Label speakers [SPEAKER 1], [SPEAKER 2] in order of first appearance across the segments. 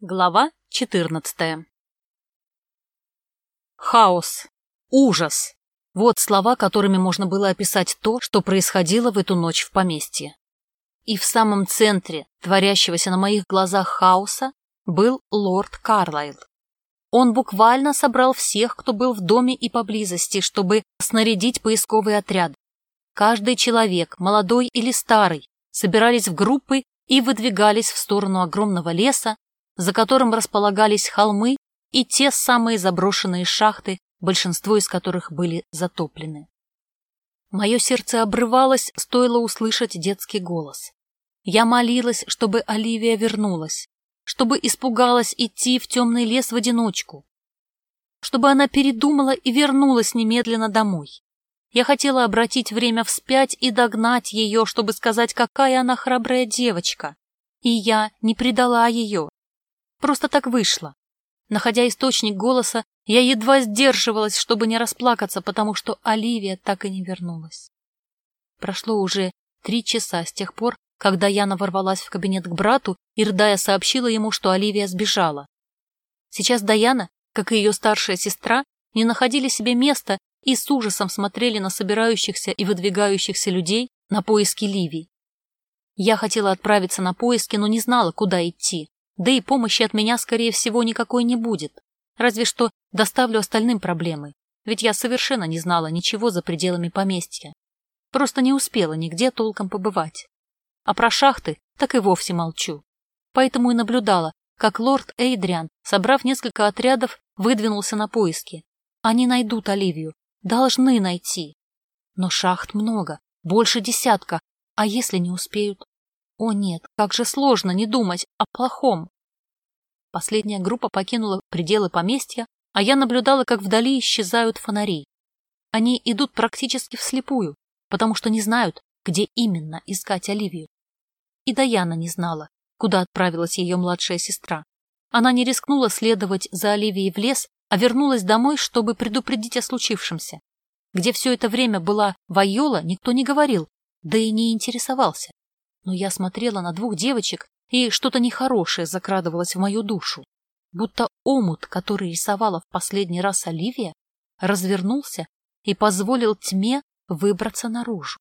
[SPEAKER 1] Глава 14. Хаос. Ужас. Вот слова, которыми можно было описать то, что происходило в эту ночь в поместье. И в самом центре творящегося на моих глазах хаоса был лорд Карлайл. Он буквально собрал всех, кто был в доме и поблизости, чтобы снарядить поисковые отряды. Каждый человек, молодой или старый, собирались в группы и выдвигались в сторону огромного леса, за которым располагались холмы и те самые заброшенные шахты, большинство из которых были затоплены. Мое сердце обрывалось, стоило услышать детский голос. Я молилась, чтобы Оливия вернулась, чтобы испугалась идти в темный лес в одиночку, чтобы она передумала и вернулась немедленно домой. Я хотела обратить время вспять и догнать ее, чтобы сказать, какая она храбрая девочка. И я не предала ее. Просто так вышло. Находя источник голоса, я едва сдерживалась, чтобы не расплакаться, потому что Оливия так и не вернулась. Прошло уже 3 часа с тех пор, когда Яна ворвалась в кабинет к брату и, рыдая, сообщила ему, что Оливия сбежала. Сейчас Даяна, как и ее старшая сестра, не находили себе места и с ужасом смотрели на собирающихся и выдвигающихся людей на поиски Ливии. Я хотела отправиться на поиски, но не знала, куда идти. Да и помощи от меня, скорее всего, никакой не будет. Разве что доставлю остальным проблемы, ведь я совершенно не знала ничего за пределами поместья. Просто не успела нигде толком побывать. А про шахты так и вовсе молчу. Поэтому и наблюдала, как лорд Эйдриан, собрав несколько отрядов, выдвинулся на поиски. Они найдут Оливию, должны найти. Но шахт много, больше 10, а если не успеют? О нет, как же сложно не думать о плохом. Последняя группа покинула пределы поместья, а я наблюдала, как вдали исчезают фонари. Они идут практически вслепую, потому что не знают, где именно искать Оливию. И Даяна не знала, куда отправилась ее младшая сестра. Она не рискнула следовать за Оливией в лес, а вернулась домой, чтобы предупредить о случившемся. Где все это время была Вайола, никто не говорил, да и не интересовался. Но я смотрела на 2 девочек, и что-то нехорошее закрадывалось в мою душу. Будто омут, который рисовала в последний раз Оливия, развернулся и позволил тьме выбраться наружу.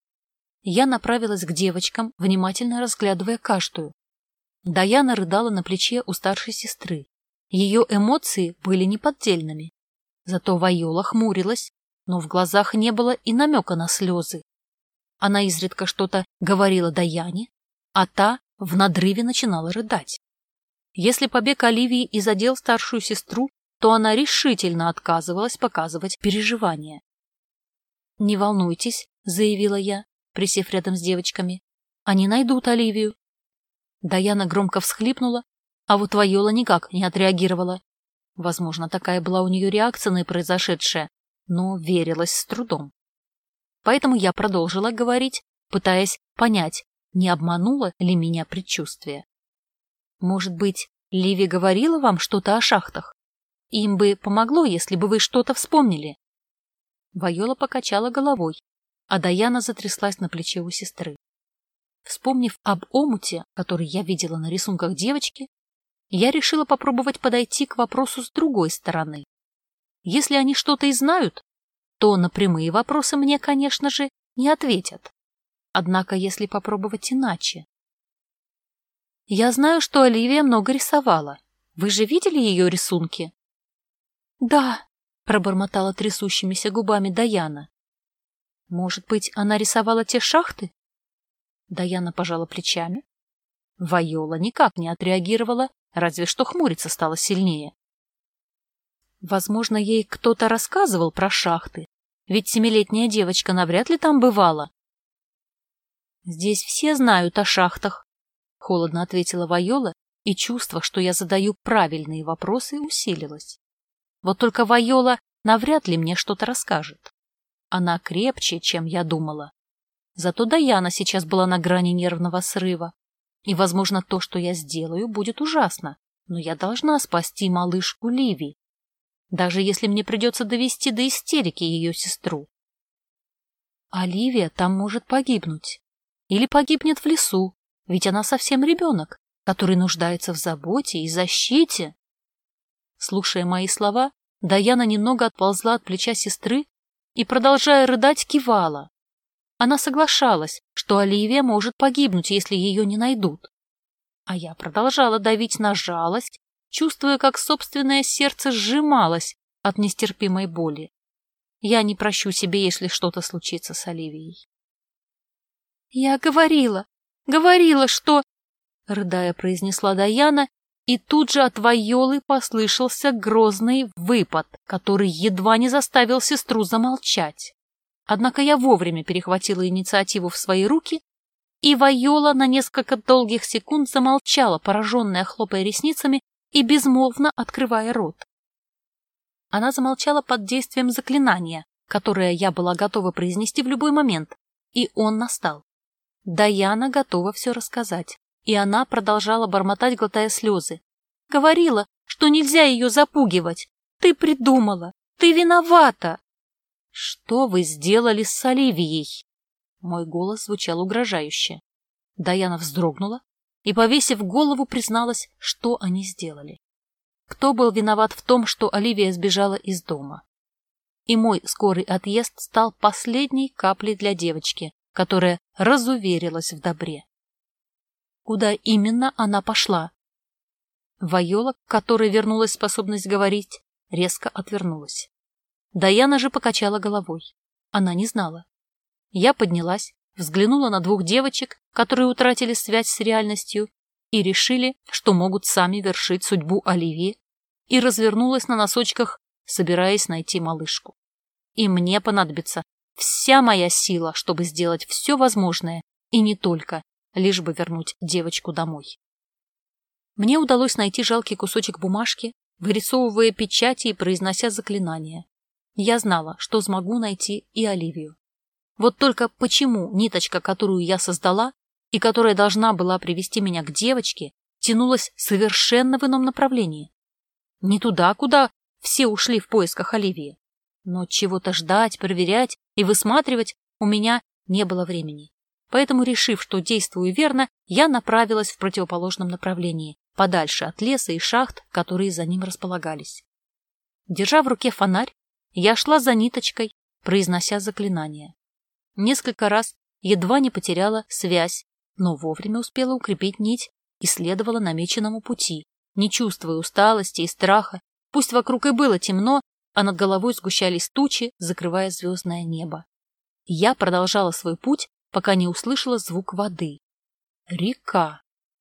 [SPEAKER 1] Я направилась к девочкам, внимательно разглядывая каждую. Даяна рыдала на плече у старшей сестры. Ее эмоции были неподдельными. Зато Вайола хмурилась, но в глазах не было и намека на слезы. Она изредка что-то говорила Даяне, а та в надрыве начинала рыдать. Если побег Оливии и задел старшую сестру, то она решительно отказывалась показывать переживания. «Не волнуйтесь», — заявила я, присев рядом с девочками. «Они найдут Оливию». Даяна громко всхлипнула, а вот Вайола никак не отреагировала. Возможно, такая была у нее реакция на произошедшее, но верилась с трудом. Поэтому я продолжила говорить, пытаясь понять, не обмануло ли меня предчувствие. Может быть, Ливи говорила вам что-то о шахтах? Им бы помогло, если бы вы что-то вспомнили. Вайола покачала головой, а Даяна затряслась на плече у сестры. Вспомнив об омуте, который я видела на рисунках девочки, я решила попробовать подойти к вопросу с другой стороны. Если они что-то и знают, то на прямые вопросы мне, конечно же, не ответят. Однако, если попробовать иначе... Я знаю, что Оливия много рисовала. Вы же видели ее рисунки? Да, пробормотала трясущимися губами Даяна. Может быть, она рисовала те шахты? Даяна пожала плечами. Вайола никак не отреагировала, разве что хмуриться стало сильнее. Возможно, ей кто-то рассказывал про шахты, ведь 7-летняя девочка навряд ли там бывала. «Здесь все знают о шахтах», — холодно ответила Вайола, и чувство, что я задаю правильные вопросы, усилилось. Вот только Вайола навряд ли мне что-то расскажет. Она крепче, чем я думала. Зато Даяна сейчас была на грани нервного срыва, и, возможно, то, что я сделаю, будет ужасно, но я должна спасти малышку Ливи, даже если мне придется довести до истерики ее сестру. Оливия там может погибнуть. Или погибнет в лесу, ведь она совсем ребенок, который нуждается в заботе и защите. Слушая мои слова, Даяна немного отползла от плеча сестры и, продолжая рыдать, кивала. Она соглашалась, что Оливия может погибнуть, если ее не найдут. А я продолжала давить на жалость, чувствуя, как собственное сердце сжималось от нестерпимой боли. Я не прощу себе, если что-то случится с Оливией. «Я говорила, что...» — рыдая, произнесла Даяна, и тут же от Вайолы послышался грозный выпад, который едва не заставил сестру замолчать. Однако я вовремя перехватила инициативу в свои руки, и Вайола на несколько долгих секунд замолчала, пораженная, хлопая ресницами и безмолвно открывая рот. Она замолчала под действием заклинания, которое я была готова произнести в любой момент, и он настал. Даяна готова все рассказать, и она продолжала бормотать, глотая слезы. «Говорила, что нельзя ее запугивать. Ты придумала, ты виновата!» «Что вы сделали с Оливией?» Мой голос звучал угрожающе. Даяна вздрогнула и, повесив голову, призналась, что они сделали. Кто был виноват в том, что Оливия сбежала из дома? И мой скорый отъезд стал последней каплей для девочки, которая разуверилась в добре. Куда именно она пошла? Вайола, к которой вернулась способность говорить, резко отвернулась. Даяна же покачала головой. Она не знала. Я поднялась, взглянула на двух девочек, которые утратили связь с реальностью и решили, что могут сами вершить судьбу Оливии, и развернулась на носочках, собираясь найти малышку. И мне понадобится вся моя сила, чтобы сделать все возможное, и не только, лишь бы вернуть девочку домой. Мне удалось найти жалкий кусочек бумажки, вырисовывая печати и произнося заклинания. Я знала, что смогу найти и Оливию. Вот только почему ниточка, которую я создала, и которая должна была привести меня к девочке, тянулась совершенно в ином направлении? Не туда, куда все ушли в поисках Оливии. Но чего-то ждать, проверять и высматривать у меня не было времени. Поэтому, решив, что действую верно, я направилась в противоположном направлении, подальше от леса и шахт, которые за ним располагались. Держа в руке фонарь, я шла за ниточкой, произнося заклинание. Несколько раз едва не потеряла связь, но вовремя успела укрепить нить и следовала намеченному пути, не чувствуя усталости и страха. Пусть вокруг и было темно, а над головой сгущались тучи, закрывая звездное небо. Я продолжала свой путь, пока не услышала звук воды. Река.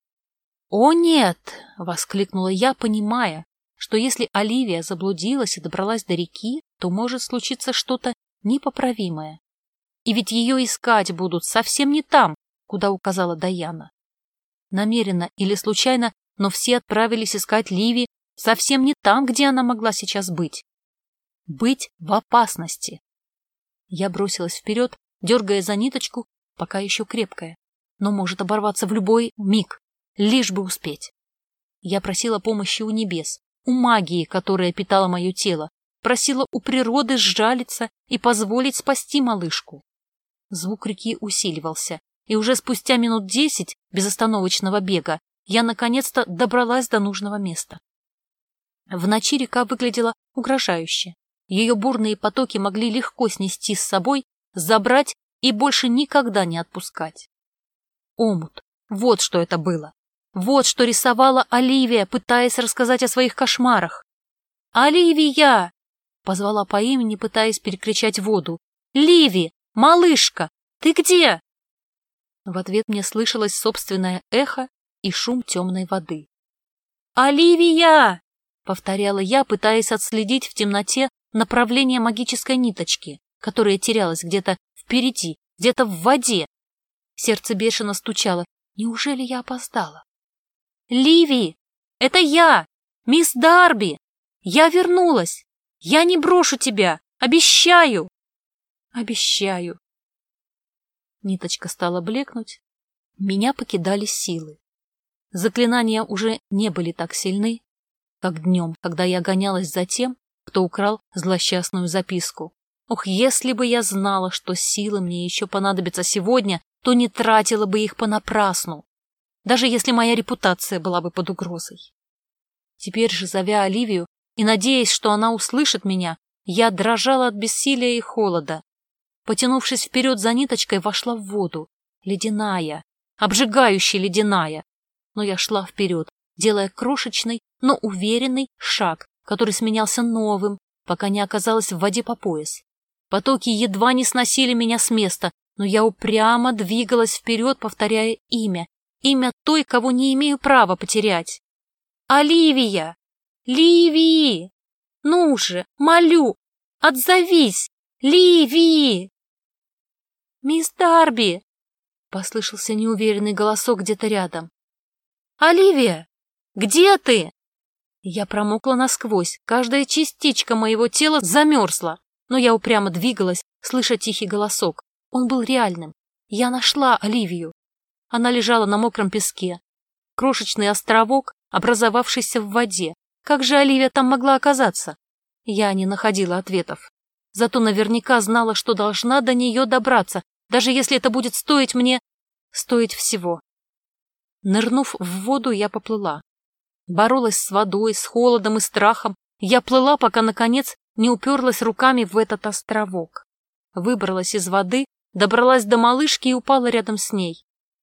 [SPEAKER 1] «О, нет!» — воскликнула я, понимая, что если Оливия заблудилась и добралась до реки, то может случиться что-то непоправимое. И ведь ее искать будут совсем не там, куда указала Даяна. Намеренно или случайно, но все отправились искать Ливи совсем не там, где она могла сейчас быть. Быть в опасности. Я бросилась вперед, дергая за ниточку, пока еще крепкая, но может оборваться в любой миг, лишь бы успеть. Я просила помощи у небес, у магии, которая питала мое тело, просила у природы сжалиться и позволить спасти малышку. Звук реки усиливался, и уже спустя минут 10 безостановочного бега я наконец-то добралась до нужного места. В ночи река выглядела угрожающе. Ее бурные потоки могли легко снести с собой, забрать и больше никогда не отпускать. Омут. Вот что это было. Вот что рисовала Оливия, пытаясь рассказать о своих кошмарах. «Оливия!» — позвала по имени, пытаясь перекричать воду. «Ливи! Малышка! Ты где?» В ответ мне слышалось собственное эхо и шум темной воды. «Оливия!» — повторяла я, пытаясь отследить в темноте направление магической ниточки, которая терялась где-то впереди, где-то в воде. Сердце бешено стучало. Неужели я опоздала? «Ливи! Это я! Мисс Дарби! Я вернулась! Я не брошу тебя! Обещаю!» «Обещаю!» Ниточка стала блекнуть. Меня покидали силы. Заклинания уже не были так сильны, как днем, когда я гонялась за тем, кто украл злосчастную записку. Ох, если бы я знала, что силы мне еще понадобятся сегодня, то не тратила бы их понапрасну. даже если моя репутация была бы под угрозой. Теперь же, зовя Оливию и надеясь, что она услышит меня, я дрожала от бессилия и холода. Потянувшись вперед за ниточкой, вошла в воду. Ледяная, обжигающая ледяная. Но я шла вперед, делая крошечный, но уверенный шаг, который сменялся новым, пока не оказалась в воде по пояс. Потоки едва не сносили меня с места, но я упрямо двигалась вперед, повторяя имя той, кого не имею права потерять. «Оливия! Ливии! Ну же, молю, отзовись! Ливии!» «Мисс Дарби!» — послышался неуверенный голосок где-то рядом. «Оливия, где ты?» Я промокла насквозь, каждая частичка моего тела замерзла, но я упрямо двигалась, слыша тихий голосок. Он был реальным. Я нашла Оливию. Она лежала на мокром песке. Крошечный островок, образовавшийся в воде. Как же Оливия там могла оказаться? Я не находила ответов. Зато наверняка знала, что должна до нее добраться, даже если это будет стоить всего. Нырнув в воду, я поплыла. Боролась с водой, с холодом и страхом. Я плыла, пока, наконец, не уперлась руками в этот островок. Выбралась из воды, добралась до малышки и упала рядом с ней.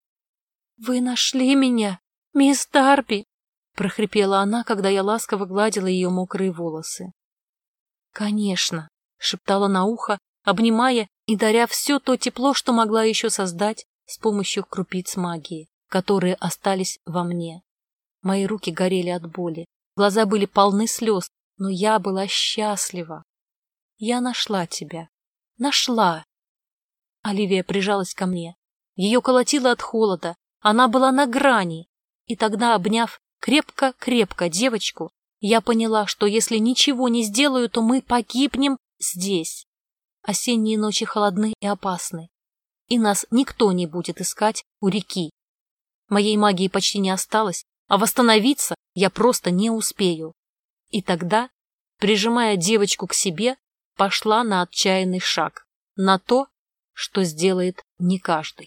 [SPEAKER 1] «Вы нашли меня, мисс Дарби!» — прохрипела она, когда я ласково гладила ее мокрые волосы. «Конечно!» — шептала на ухо, обнимая и даря все то тепло, что могла еще создать с помощью крупиц магии, которые остались во мне. Мои руки горели от боли, глаза были полны слез, но я была счастлива. Я нашла тебя. Нашла. Оливия прижалась ко мне. Ее колотило от холода. Она была на грани. И тогда, обняв крепко-крепко девочку, я поняла, что если ничего не сделаю, то мы погибнем здесь. Осенние ночи холодны и опасны. И нас никто не будет искать у реки. Моей магии почти не осталось, а восстановиться я просто не успею. И тогда, прижимая девочку к себе, пошла на отчаянный шаг, на то, что сделает не каждый.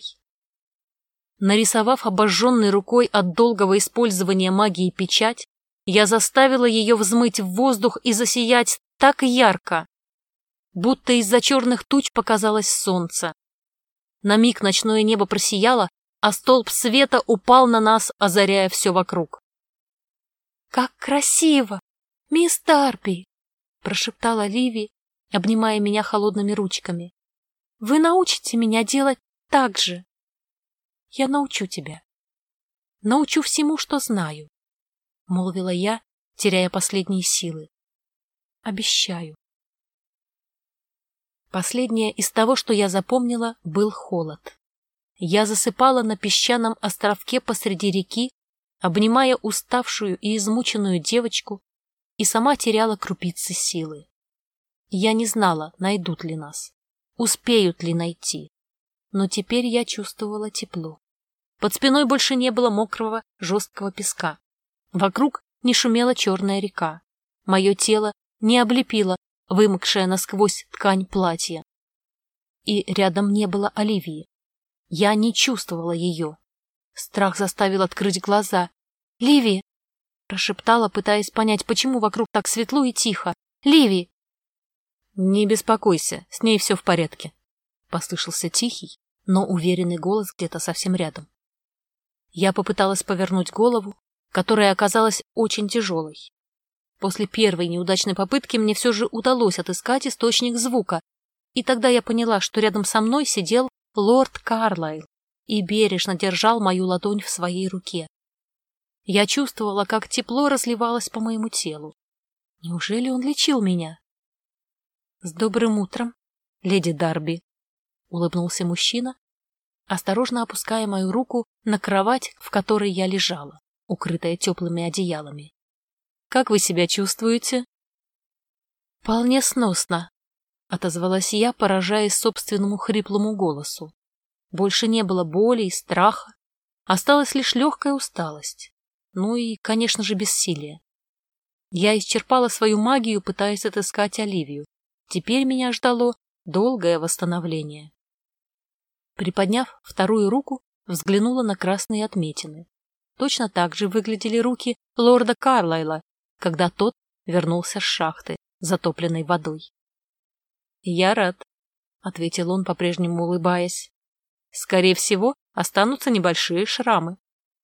[SPEAKER 1] Нарисовав обожженной рукой от долгого использования магии печать, я заставила ее взмыть в воздух и засиять так ярко, будто из-за черных туч показалось солнце. На миг ночное небо просияло, а столб света упал на нас, озаряя все вокруг. «Как красиво! Мисс Дарби!» — прошептала Ливи, обнимая меня холодными ручками. «Вы научите меня делать так же?» «Я научу тебя. Научу всему, что знаю», — молвила я, теряя последние силы. «Обещаю». Последнее из того, что я запомнила, был холод. Я засыпала на песчаном островке посреди реки, обнимая уставшую и измученную девочку, и сама теряла крупицы силы. Я не знала, найдут ли нас, успеют ли найти, но теперь я чувствовала тепло. Под спиной больше не было мокрого, жесткого песка. Вокруг не шумела черная река. Мое тело не облепило вымокшая насквозь ткань платья. И рядом не было Оливии. Я не чувствовала ее. Страх заставил открыть глаза. «Ливи!» — прошептала, пытаясь понять, почему вокруг так светло и тихо. «Ливи!» «Не беспокойся, с ней все в порядке», — послышался тихий, но уверенный голос где-то совсем рядом. Я попыталась повернуть голову, которая оказалась очень тяжелой. После первой неудачной попытки мне все же удалось отыскать источник звука, и тогда я поняла, что рядом со мной сидел лорд Карлайл и бережно держал мою ладонь в своей руке. Я чувствовала, как тепло разливалось по моему телу. Неужели он лечил меня? — С добрым утром, леди Дарби, — улыбнулся мужчина, осторожно опуская мою руку на кровать, в которой я лежала, укрытая теплыми одеялами. — Как вы себя чувствуете? — Вполне сносно, — отозвалась я, поражаясь собственному хриплому голосу. Больше не было боли и страха, осталась лишь легкая усталость. Ну и, конечно же, бессилие. Я исчерпала свою магию, пытаясь отыскать Оливию. Теперь меня ждало долгое восстановление. Приподняв вторую руку, взглянула на красные отметины. точно так же выглядели руки лорда Карлайла, когда тот вернулся с шахты, затопленной водой. «Я рад», — ответил он, по-прежнему улыбаясь. «Скорее всего, останутся небольшие шрамы».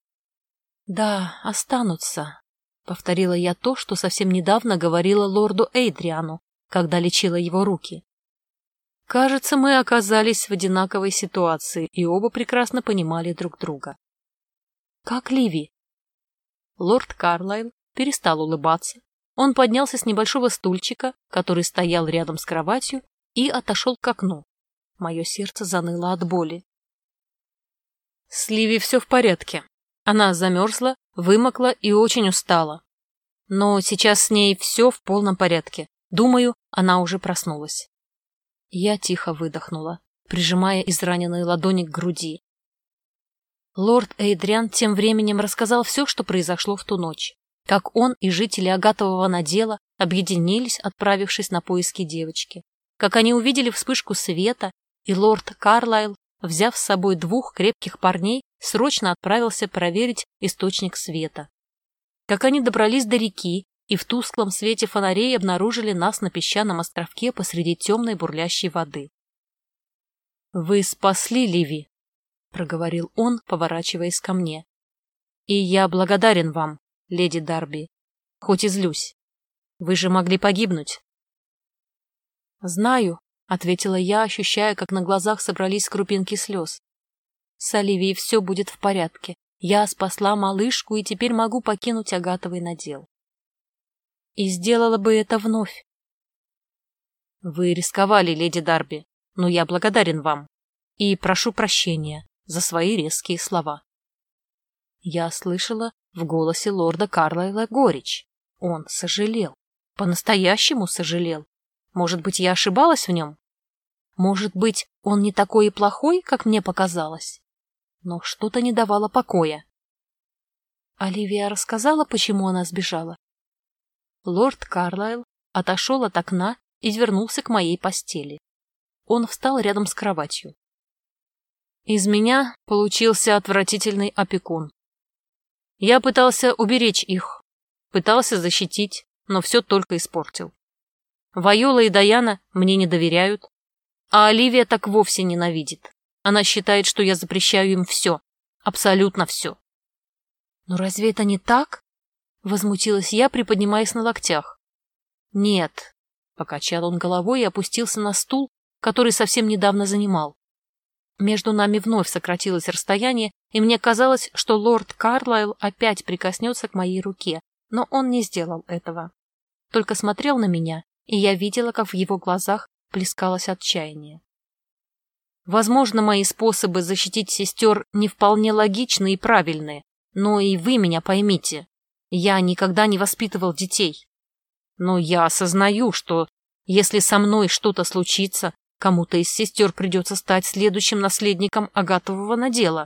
[SPEAKER 1] «Да, останутся», — повторила я то, что совсем недавно говорила лорду Эйдриану, когда лечила его руки. Кажется, мы оказались в одинаковой ситуации и оба прекрасно понимали друг друга. «Как Ливи?» Лорд Карлайл перестал улыбаться. Он поднялся с небольшого стульчика, который стоял рядом с кроватью, и отошел к окну. Мое сердце заныло от боли. «С Ливи все в порядке. Она замерзла, вымокла и очень устала. Но сейчас с ней все в полном порядке. Думаю, она уже проснулась». Я тихо выдохнула, прижимая израненные ладони к груди. Лорд Эйдриан тем временем рассказал все, что произошло в ту ночь. Как он и жители Агатового надела объединились, отправившись на поиски девочки. Как они увидели вспышку света, и лорд Карлайл, взяв с собой 2 крепких парней, срочно отправился проверить источник света. Как они добрались до реки и в тусклом свете фонарей обнаружили нас на песчаном островке посреди темной бурлящей воды. «Вы спасли Ливи», — проговорил он, поворачиваясь ко мне. «И я благодарен вам, леди Дарби, хоть и злюсь. Вы же могли погибнуть». «Знаю», — ответила я, ощущая, как на глазах собрались крупинки слез. «С Оливией все будет в порядке. Я спасла малышку и теперь могу покинуть Агатовый надел. И сделала бы это вновь». «Вы рисковали, леди Дарби, но я благодарен вам и прошу прощения за свои резкие слова». Я слышала в голосе лорда Карлайла горечь. Он сожалел, по-настоящему сожалел. Может быть, я ошибалась в нем? Может быть, он не такой и плохой, как мне показалось? Но что-то не давало покоя. Оливия рассказала, почему она сбежала. Лорд Карлайл отошел от окна и вернулся к моей постели. Он встал рядом с кроватью. Из меня получился отвратительный опекун. Я пытался уберечь их, пытался защитить, но все только испортил. Вайола и Даяна мне не доверяют, а Оливия так вовсе ненавидит. Она считает, что я запрещаю им все, абсолютно все. «Но разве это не так?» — возмутилась я, приподнимаясь на локтях. «Нет», — покачал он головой и опустился на стул, который совсем недавно занимал. Между нами вновь сократилось расстояние, и мне казалось, что лорд Карлайл опять прикоснется к моей руке, но он не сделал этого. Только смотрел на меня, и я видела, как в его глазах плескалось отчаяние. Возможно, мои способы защитить сестер не вполне логичны и правильные, но и вы меня поймите. Я никогда не воспитывал детей. Но я осознаю, что если со мной что-то случится, кому-то из сестер придется стать следующим наследником Агатового надела.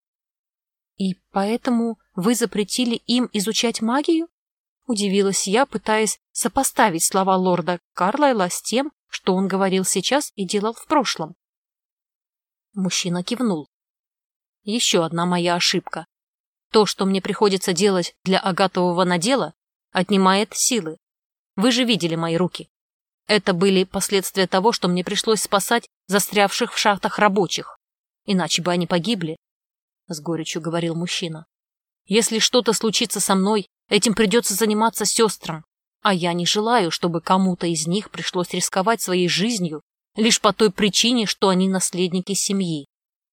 [SPEAKER 1] И поэтому вы запретили им изучать магию? Удивилась я, пытаясь сопоставить слова лорда Карлайла с тем, что он говорил сейчас и делал в прошлом. Мужчина кивнул. Еще одна моя ошибка. То, что мне приходится делать для Агатового надела, отнимает силы. Вы же видели мои руки. Это были последствия того, что мне пришлось спасать застрявших в шахтах рабочих. Иначе бы они погибли, — с горечью говорил мужчина. Если что-то случится со мной, этим придется заниматься сестрам, а я не желаю, чтобы кому-то из них пришлось рисковать своей жизнью лишь по той причине, что они наследники семьи.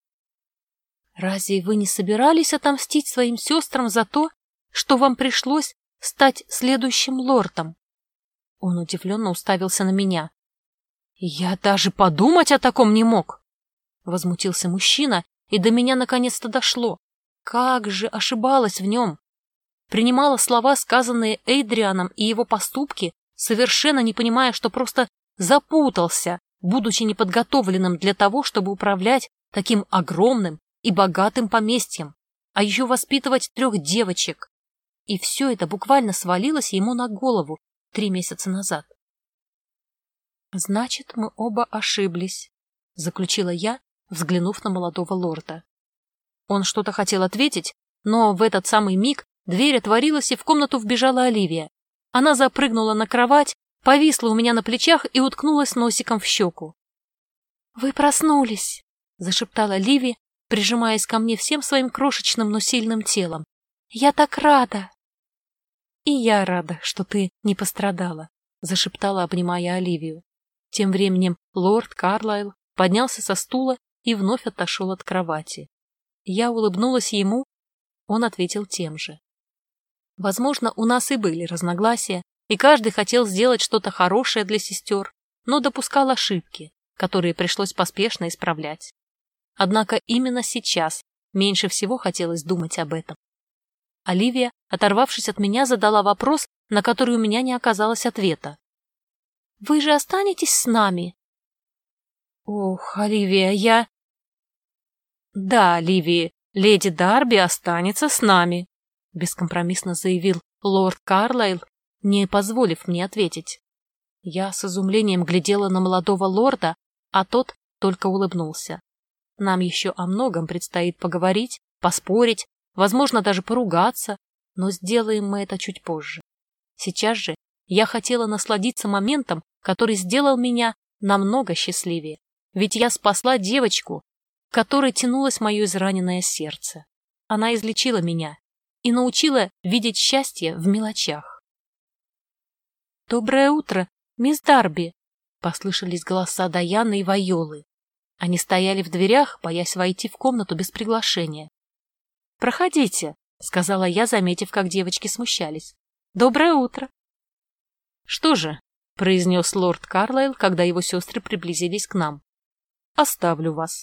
[SPEAKER 1] Разве вы не собирались отомстить своим сестрам за то, что вам пришлось стать следующим лордом? Он удивленно уставился на меня. Я даже подумать о таком не мог. Возмутился мужчина, и до меня наконец-то дошло. Как же ошибалась в нем. Принимала слова, сказанные Эйдрианом, и его поступки, совершенно не понимая, что просто запутался, будучи неподготовленным для того, чтобы управлять таким огромным и богатым поместьем, а еще воспитывать 3 девочек. И все это буквально свалилось ему на голову 3 месяца назад. «Значит, мы оба ошиблись», — заключила я, взглянув на молодого лорда. Он что-то хотел ответить, Но в этот самый миг дверь отворилась, и в комнату вбежала Оливия. Она запрыгнула на кровать, повисла у меня на плечах и уткнулась носиком в щеку. «Вы проснулись!» — зашептала Ливи, прижимаясь ко мне всем своим крошечным, но сильным телом. «Я так рада!» «И я рада, что ты не пострадала», — зашептала, обнимая Оливию. Тем временем лорд Карлайл поднялся со стула и вновь отошел от кровати. Я улыбнулась ему, он ответил тем же. Возможно, у нас и были разногласия, и каждый хотел сделать что-то хорошее для сестер, но допускал ошибки, которые пришлось поспешно исправлять. Однако именно сейчас меньше всего хотелось думать об этом. Оливия, оторвавшись от меня, задала вопрос, на который у меня не оказалось ответа. «Вы же останетесь с нами?» «Ох, Оливия, я...» «Да, Оливия, леди Дарби останется с нами», — бескомпромиссно заявил лорд Карлайл, не позволив мне ответить. Я с изумлением глядела на молодого лорда, а тот только улыбнулся. Нам еще о многом предстоит поговорить, поспорить, возможно, даже поругаться, но сделаем мы это чуть позже. Сейчас же я хотела насладиться моментом, который сделал меня намного счастливее, ведь я спасла девочку, к которой тянулось мое израненное сердце. Она излечила меня и научила видеть счастье в мелочах. «Доброе утро, мисс Дарби!» — послышались голоса Даяны и Вайолы. Они стояли в дверях, боясь войти в комнату без приглашения. «Проходите», — сказала я, заметив, как девочки смущались. «Доброе утро!» «Что же?» — произнес лорд Карлайл, когда его сестры приблизились к нам. «Оставлю вас».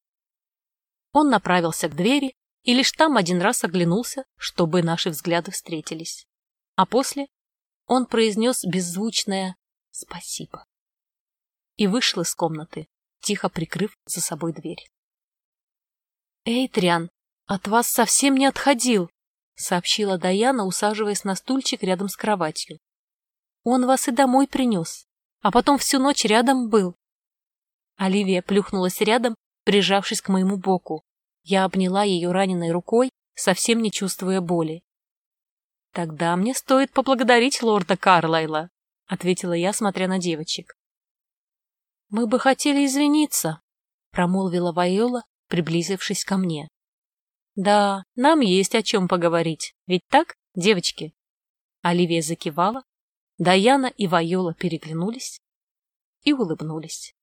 [SPEAKER 1] Он направился к двери и лишь там один раз оглянулся, чтобы наши взгляды встретились. А после он произнес беззвучное «спасибо» и вышел из комнаты, тихо прикрыв за собой дверь. «Эйтриан от вас совсем не отходил», — сообщила Даяна, усаживаясь на стульчик рядом с кроватью. «Он вас и домой принес, а потом всю ночь рядом был». Оливия плюхнулась рядом, прижавшись к моему боку. Я обняла ее раненой рукой, совсем не чувствуя боли. «Тогда мне стоит поблагодарить лорда Карлайла», — ответила я, смотря на девочек. «Мы бы хотели извиниться», — промолвила Вайола, приблизившись ко мне. «Да, нам есть о чем поговорить, ведь так, девочки?» Оливия закивала, Даяна и Вайола переглянулись и улыбнулись.